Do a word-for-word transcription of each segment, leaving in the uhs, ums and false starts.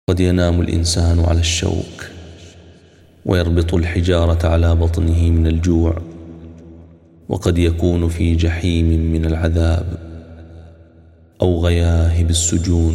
قد ينام الإنسان على الشوك ويربط الحجارة على بطنه من الجوع، وقد يكون في جحيم من العذاب أو غياهب السجون،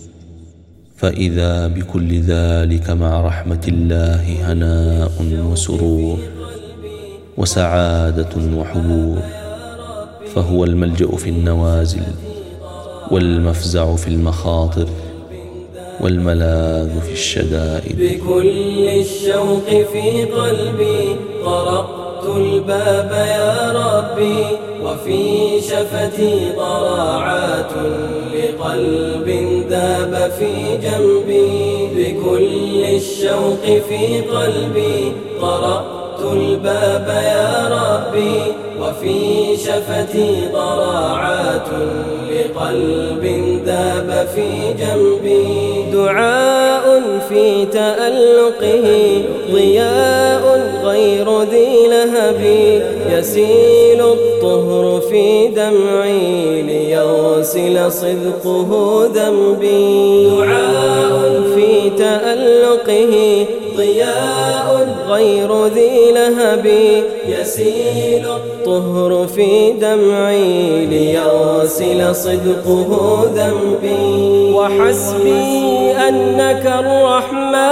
فإذا بكل ذلك مع رحمة الله هناء وسرور وسعادة وحبور، فهو الملجأ في النوازل والمفزع في المخاطر والملاذ في الشدائد. بكل الشوق في قلبي طرقت الباب يا ربي، وفي شفتي ضراعات لقلب ذاب في جنبي. بكل الشوق في قلبي طرقت الباب يا ربي، وفي شفتي ضراعات لقلب ذاب في جنبي. دعاء في تألقه ضياء غير ذي لهب، يسيل الطهر في دمعي ليغسل صدقه ذنبي. دعاء في تألقه ضياء غير ذي لهب، يسيل الطهر في دمعي ليغسل صدقه ذنبي. وحسبي أنك الرحمن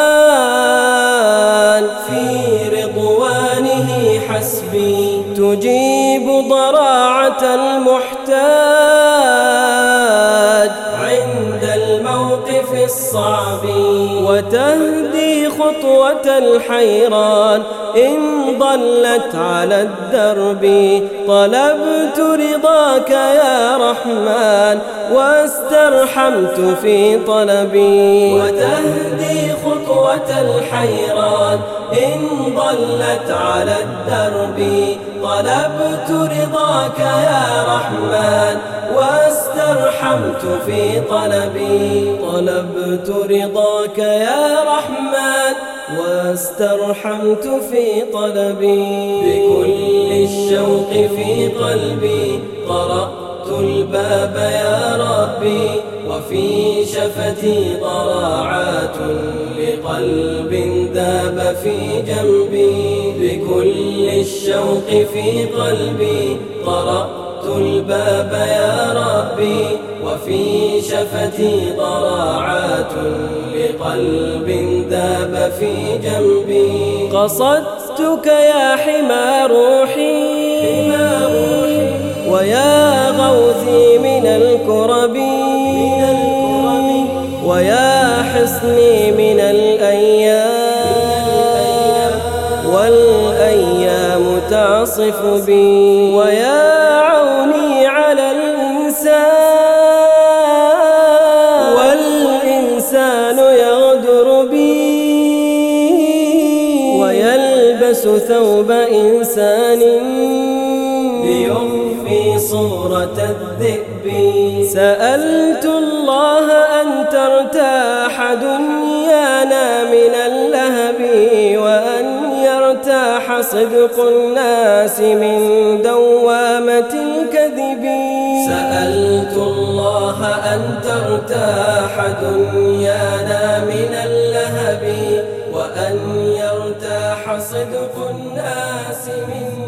في رضوانه حسبي، تجيب ضراعة المحتاج عند الموقف الصعب، وتهدي خطوة الحيران إن ضلت على الدرب. طلبت رضاك يا رحمن واسترحمت في طلبي، وتهدي خطوة الحيران إن ضلت على الدرب. طلبت رضاك يا رحمن واسترحمت في طلبي. طلبت رضاك يا رحمن واسترحمت في طلبي. بكل الشوق في قلبي طرقت الباب يا ربي، وفي شفتي ضراعات لقلب ذاب في جنبي. بكل الشوق في قلبي طرقت الباب يا ربي، وفي شفتي ضراعات لقلب ذاب في جنبي. قصدتك يا حمى روحي ويا غوثي من الكرب، ويا حصني من الأيام والأيام تعصف بي، ويا عوني على الإنسان والإنسان يغدر بي، ويلبس ثوب إنسان ليخفي صورة الذئب. سألت الله أن ترتاح دنيانا من اللهب، وأن يرتاح صدق الناس من دوامة الكذب. سألت الله أن ترتاح دنيانا من اللهب، وأن يرتاح صدق الناس من